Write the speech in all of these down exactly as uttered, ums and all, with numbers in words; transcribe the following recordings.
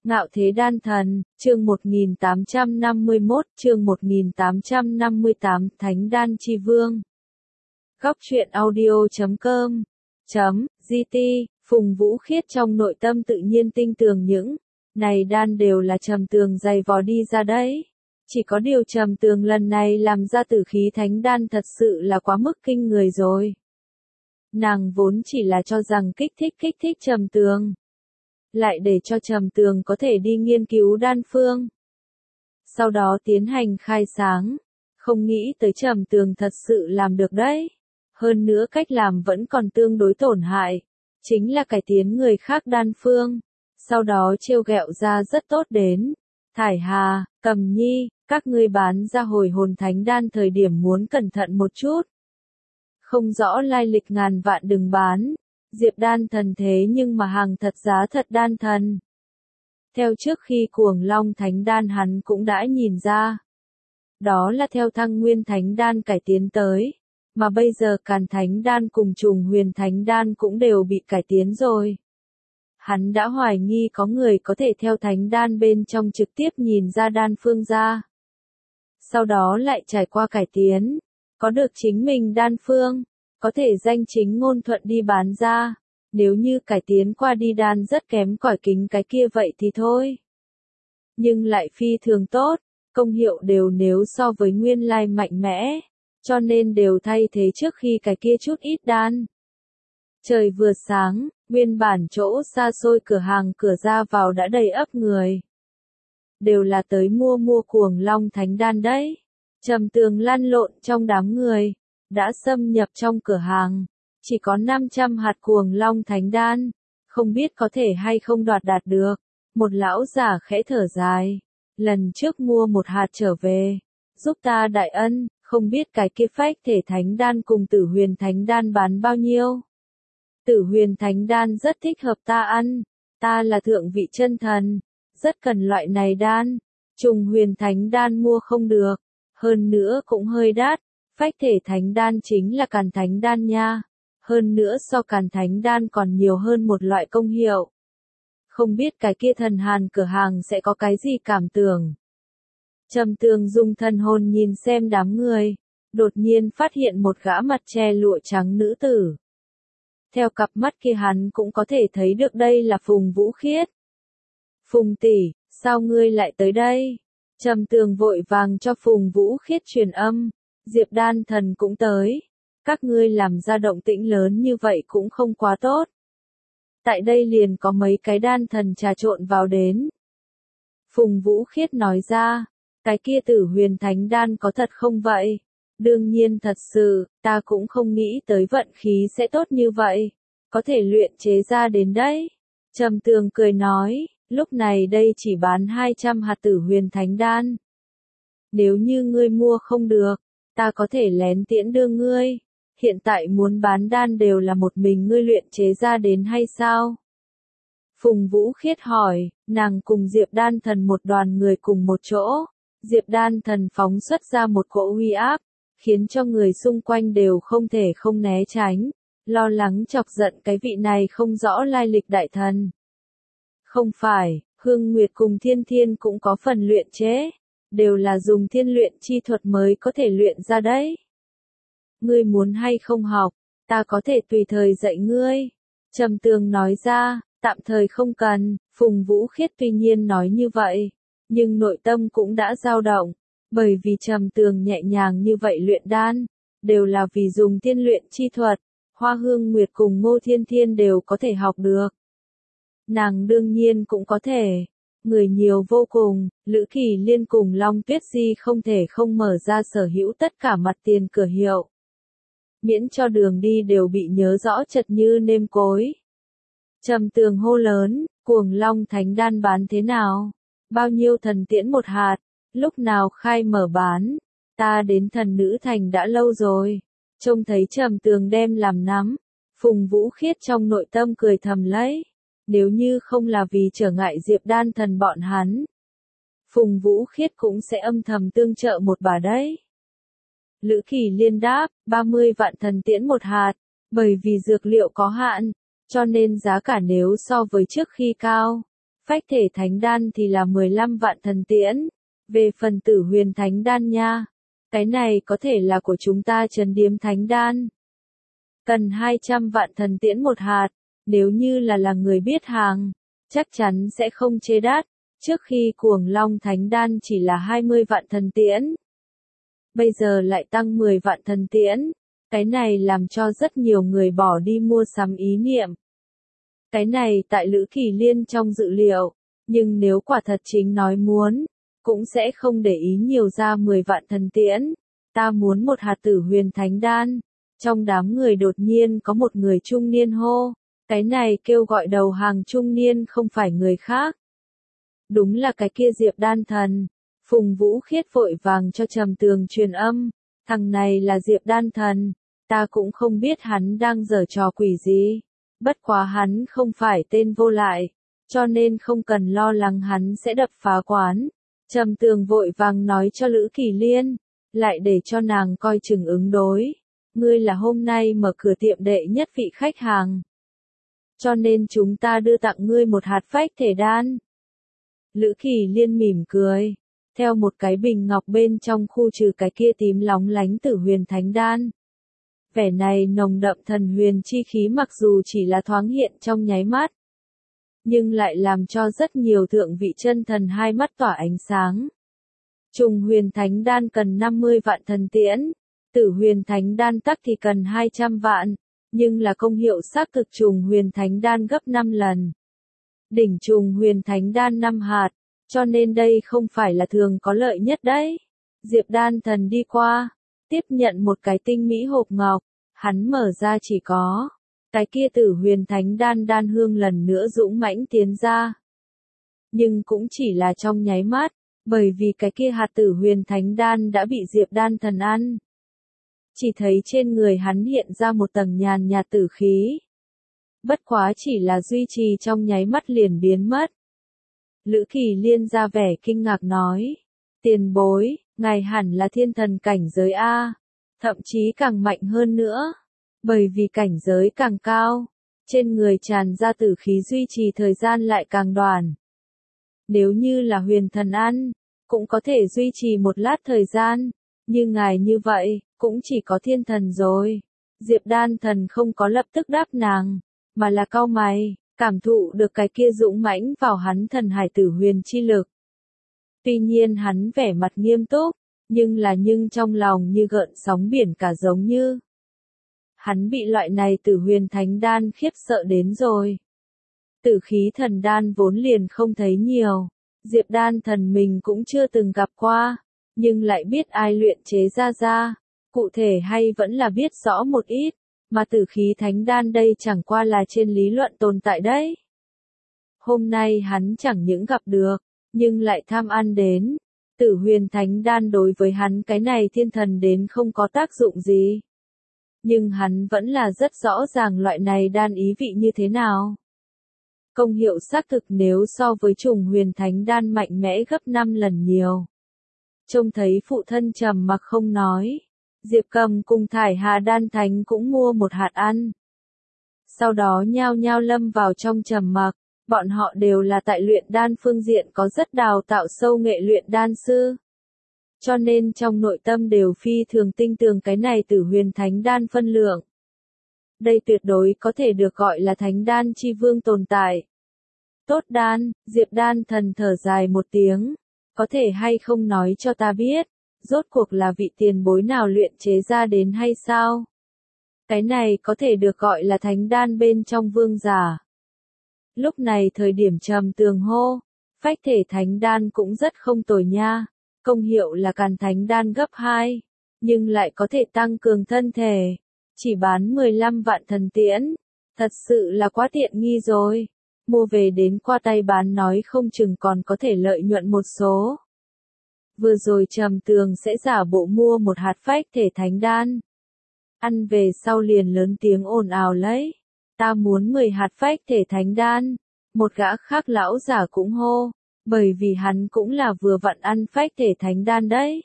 Ngạo thế đan thần, chương một nghìn tám trăm năm mươi mốt, chương một nghìn tám trăm năm mươi tám, Thánh đan chi vương. Góc truyện audio chấm com chấm gt, Phùng Vũ Khiết trong nội tâm tự nhiên tinh tường những này đan đều là Trầm Tường dày vò đi ra đấy. Chỉ có điều Trầm Tường lần này làm ra tử khí thánh đan thật sự là quá mức kinh người rồi. Nàng vốn chỉ là cho rằng kích thích kích thích Trầm Tường, lại để cho Trầm Tường có thể đi nghiên cứu đan phương, sau đó tiến hành khai sáng. Không nghĩ tới Trầm Tường thật sự làm được đấy. Hơn nữa cách làm vẫn còn tương đối tổn hại, chính là cải tiến người khác đan phương, sau đó trêu ghẹo ra rất tốt đến. Thải Hà, Cầm Nhi, các ngươi bán ra hồi hồn thánh đan thời điểm muốn cẩn thận một chút. Không rõ lai lịch ngàn vạn đừng bán. Diệp đan thần thế nhưng mà hàng thật giá thật đan thần. Theo trước khi Cuồng Long thánh đan hắn cũng đã nhìn ra. Đó là theo Thăng Nguyên thánh đan cải tiến tới. Mà bây giờ Càn thánh đan cùng Trùng Huyền thánh đan cũng đều bị cải tiến rồi. Hắn đã hoài nghi có người có thể theo thánh đan bên trong trực tiếp nhìn ra đan phương ra. Sau đó lại trải qua cải tiến. Có được chính mình đan phương. Có thể danh chính ngôn thuận đi bán ra. Nếu như cải tiến qua đi đan rất kém cỏi kính cái kia vậy thì thôi. Nhưng lại phi thường tốt. Công hiệu đều nếu so với nguyên lai mạnh mẽ. Cho nên đều thay thế trước khi cái kia chút ít đan. Trời vừa sáng, nguyên bản chỗ xa xôi cửa hàng cửa ra vào đã đầy ắp người. Đều là tới mua mua Cuồng Long thánh đan đấy. Trầm Tường lăn lộn trong đám người, đã xâm nhập trong cửa hàng. Chỉ có năm trăm hạt Cuồng Long thánh đan, không biết có thể hay không đoạt đạt được. Một lão giả khẽ thở dài, lần trước mua một hạt trở về, giúp ta đại ân. Không biết cái kia phách thể thánh đan cùng Tử Huyền thánh đan bán bao nhiêu. Tử Huyền thánh đan rất thích hợp ta ăn, ta là thượng vị chân thần, rất cần loại này đan. Trùng Huyền thánh đan mua không được, hơn nữa cũng hơi đắt. Phách thể thánh đan chính là Càn thánh đan nha, hơn nữa so Càn thánh đan còn nhiều hơn một loại công hiệu. Không biết cái kia thần hàn cửa hàng sẽ có cái gì cảm tưởng. Trầm Tường dùng thần hồn nhìn xem đám người, đột nhiên phát hiện một gã mặt che lụa trắng nữ tử. Theo cặp mắt kia hắn cũng có thể thấy được đây là Phùng Vũ Khiết. Phùng tỷ, sao ngươi lại tới đây? Trầm Tường vội vàng cho Phùng Vũ Khiết truyền âm, Diệp đan thần cũng tới. Các ngươi làm ra động tĩnh lớn như vậy cũng không quá tốt. Tại đây liền có mấy cái đan thần trà trộn vào đến. Phùng Vũ Khiết nói ra. Cái kia Tử Huyền thánh đan có thật không vậy? Đương nhiên thật sự, ta cũng không nghĩ tới vận khí sẽ tốt như vậy. Có thể luyện chế ra đến đấy. Trầm Tường cười nói, lúc này đây chỉ bán hai trăm hạt Tử Huyền thánh đan. Nếu như ngươi mua không được, ta có thể lén tiễn đưa ngươi. Hiện tại muốn bán đan đều là một mình ngươi luyện chế ra đến hay sao? Phùng Vũ Khiết hỏi, nàng cùng Diệp đan thần một đoàn người cùng một chỗ. Diệp đan thần phóng xuất ra một cỗ uy áp, khiến cho người xung quanh đều không thể không né tránh, lo lắng chọc giận cái vị này không rõ lai lịch đại thần. Không phải, Hương Nguyệt cùng Thiên Thiên cũng có phần luyện chế, đều là dùng thiên luyện chi thuật mới có thể luyện ra đấy. Ngươi muốn hay không học, ta có thể tùy thời dạy ngươi. Trầm Tường nói ra, tạm thời không cần. Phùng Vũ Khiết tuy nhiên nói như vậy, nhưng nội tâm cũng đã dao động, bởi vì Trầm Tường nhẹ nhàng như vậy luyện đan, đều là vì dùng thiên luyện chi thuật, Hoa Hương Nguyệt cùng Ngô Thiên Thiên đều có thể học được. Nàng đương nhiên cũng có thể, người nhiều vô cùng, Lữ Kỳ Liên cùng Long Tuyết Di không thể không mở ra sở hữu tất cả mặt tiền cửa hiệu. Miễn cho đường đi đều bị nhớ rõ chật như nêm cối. Trầm Tường hô lớn, Cuồng Long thánh đan bán thế nào? Bao nhiêu thần tiễn một hạt, lúc nào khai mở bán, ta đến Thần Nữ Thành đã lâu rồi. Trông thấy Trầm Tường đem làm nắm, Phùng Vũ Khiết trong nội tâm cười thầm lấy. Nếu như không là vì trở ngại Diệp đan thần bọn hắn, Phùng Vũ Khiết cũng sẽ âm thầm tương trợ một bà đấy. Lữ Kỳ Liên đáp, ba mươi vạn thần tiễn một hạt, bởi vì dược liệu có hạn, cho nên giá cả nếu so với trước khi cao. Phách thể thánh đan thì là mười lăm vạn thần tiễn. Về phần tử huyền thánh đan nha, cái này có thể là của chúng ta Trấn Điếm thánh đan. Cần hai trăm vạn thần tiễn một hạt, nếu như là là người biết hàng, chắc chắn sẽ không chê đắt, trước khi Cuồng Long thánh đan chỉ là hai mươi vạn thần tiễn. Bây giờ lại tăng mười vạn thần tiễn, cái này làm cho rất nhiều người bỏ đi mua sắm ý niệm. Cái này tại Lữ Kỳ Liên trong dự liệu, nhưng nếu quả thật chính nói muốn, cũng sẽ không để ý nhiều ra mười vạn thần tiễn. Ta muốn một hạt tử huyền thánh đan. Trong đám người đột nhiên có một người trung niên hô, cái này kêu gọi đầu hàng trung niên không phải người khác. Đúng là cái kia Diệp Đan Thần. Phùng Vũ Khiết vội vàng cho Trầm Tường truyền âm, thằng này là Diệp Đan Thần, ta cũng không biết hắn đang giở trò quỷ gì. Bất quá hắn không phải tên vô lại, cho nên không cần lo lắng hắn sẽ đập phá quán. Trầm Tường vội vàng nói cho Lữ Kỳ Liên, lại để cho nàng coi chừng ứng đối. Ngươi là hôm nay mở cửa tiệm đệ nhất vị khách hàng. Cho nên chúng ta đưa tặng ngươi một hạt phách thể đan. Lữ Kỳ Liên mỉm cười, theo một cái bình ngọc bên trong khu trừ cái kia tím lóng lánh tử huyền thánh đan. Vẻ này nồng đậm thần huyền chi khí mặc dù chỉ là thoáng hiện trong nháy mắt, nhưng lại làm cho rất nhiều thượng vị chân thần hai mắt tỏa ánh sáng. Trùng huyền thánh đan cần năm mươi vạn thần tiễn, tử huyền thánh đan tắc thì cần hai trăm vạn, nhưng là công hiệu xác thực trùng huyền thánh đan gấp năm lần. Đỉnh trùng huyền thánh đan năm hạt, cho nên đây không phải là thường có lợi nhất đấy. Diệp Đan Thần đi qua, tiếp nhận một cái tinh mỹ hộp ngọc, hắn mở ra chỉ có cái kia tử huyền thánh đan đan hương lần nữa dũng mãnh tiến ra. Nhưng cũng chỉ là trong nháy mắt, bởi vì cái kia hạt tử huyền thánh đan đã bị Diệp Đan Thần ăn. Chỉ thấy trên người hắn hiện ra một tầng nhàn nhạt tử khí. Bất quá chỉ là duy trì trong nháy mắt liền biến mất. Lữ Kỳ Liên ra vẻ kinh ngạc nói, tiền bối, ngài hẳn là thiên thần cảnh giới A, thậm chí càng mạnh hơn nữa, bởi vì cảnh giới càng cao, trên người tràn ra tử khí duy trì thời gian lại càng đoạn. Nếu như là huyền thần ăn, cũng có thể duy trì một lát thời gian, như ngài như vậy, cũng chỉ có thiên thần rồi. Diệp Đan Thần không có lập tức đáp nàng, mà là cau mày, cảm thụ được cái kia dũng mãnh vào hắn thần hải tử huyền chi lực. Tuy nhiên hắn vẻ mặt nghiêm túc, nhưng là nhưng trong lòng như gợn sóng biển cả giống như. Hắn bị loại này tử huyền thánh đan khiếp sợ đến rồi. Tử khí thần đan vốn liền không thấy nhiều, Diệp Đan Thần mình cũng chưa từng gặp qua, nhưng lại biết ai luyện chế ra ra, cụ thể hay vẫn là biết rõ một ít, mà tử khí thánh đan đây chẳng qua là trên lý luận tồn tại đấy. Hôm nay hắn chẳng những gặp được, nhưng lại tham ăn đến, tử huyền thánh đan đối với hắn cái này thiên thần đến không có tác dụng gì. Nhưng hắn vẫn là rất rõ ràng loại này đan ý vị như thế nào. Công hiệu xác thực nếu so với trùng huyền thánh đan mạnh mẽ gấp năm lần nhiều. Trông thấy phụ thân trầm mặc không nói, Diệp Cầm cùng Thải Hà Đan Thánh cũng mua một hạt ăn. Sau đó nhao nhao lâm vào trong trầm mặc, bọn họ đều là tại luyện đan phương diện có rất đào tạo sâu nghệ luyện đan sư. Cho nên trong nội tâm đều phi thường tinh tường cái này tử huyền thánh đan phân lượng. Đây tuyệt đối có thể được gọi là thánh đan chi vương tồn tại. Tốt đan, Diệp Đan Thần thở dài một tiếng, có thể hay không nói cho ta biết, rốt cuộc là vị tiền bối nào luyện chế ra đến hay sao? Cái này có thể được gọi là thánh đan bên trong vương giả. Lúc này thời điểm Trầm Tường hô, phách thể thánh đan cũng rất không tồi nha, công hiệu là càn thánh đan gấp hai, nhưng lại có thể tăng cường thân thể, chỉ bán mười lăm vạn thần tiễn, thật sự là quá tiện nghi rồi, mua về đến qua tay bán nói không chừng còn có thể lợi nhuận một số. Vừa rồi Trầm Tường sẽ giả bộ mua một hạt phách thể thánh đan. Ăn về sau liền lớn tiếng ồn ào lấy. Ta muốn mười hạt phách thể thánh đan. Một gã khác lão giả cũng hô. Bởi vì hắn cũng là vừa vặn ăn phách thể thánh đan đấy.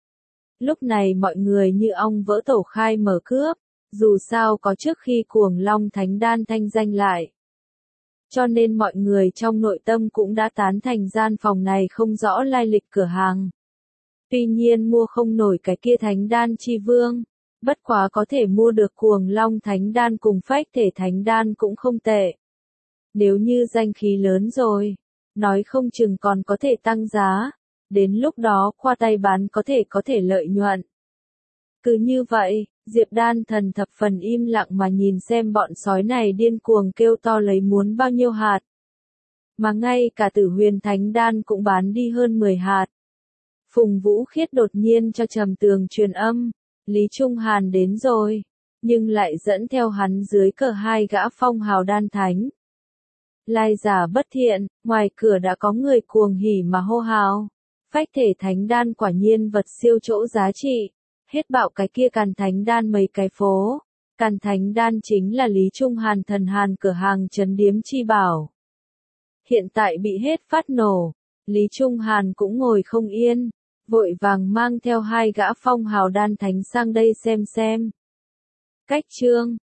Lúc này mọi người như ong vỡ tổ khai mở cướp. Dù sao có trước khi Cuồng Long thánh đan thanh danh lại. Cho nên mọi người trong nội tâm cũng đã tán thành gian phòng này không rõ lai lịch cửa hàng. Tuy nhiên mua không nổi cái kia thánh đan chi vương. Bất quá có thể mua được cuồng long thánh đan cùng phách thể thánh đan cũng không tệ. Nếu như danh khí lớn rồi, nói không chừng còn có thể tăng giá. Đến lúc đó qua tay bán có thể có thể lợi nhuận. Cứ như vậy, Diệp Đan Thần thập phần im lặng mà nhìn xem bọn sói này điên cuồng kêu to lấy muốn bao nhiêu hạt. Mà ngay cả Tử Huyền Thánh Đan cũng bán đi hơn mười hạt. Phùng Vũ Khiết đột nhiên cho Trầm Tường truyền âm, Lý Trung Hàn đến rồi, nhưng lại dẫn theo hắn dưới cờ hai gã phong hào đan thánh. Lai giả bất thiện, ngoài cửa đã có người cuồng hỉ mà hô hào. Phách thể thánh đan quả nhiên vật siêu chỗ giá trị. Hết bạo cái kia Càn Thánh Đan mấy cái phố. Càn Thánh Đan chính là Lý Trung Hàn thần hàn cửa hàng trấn điếm chi bảo. Hiện tại bị hết phát nổ. Lý Trung Hàn cũng ngồi không yên. Vội vàng mang theo hai gã phong hào đan thánh sang đây xem xem. Cách chương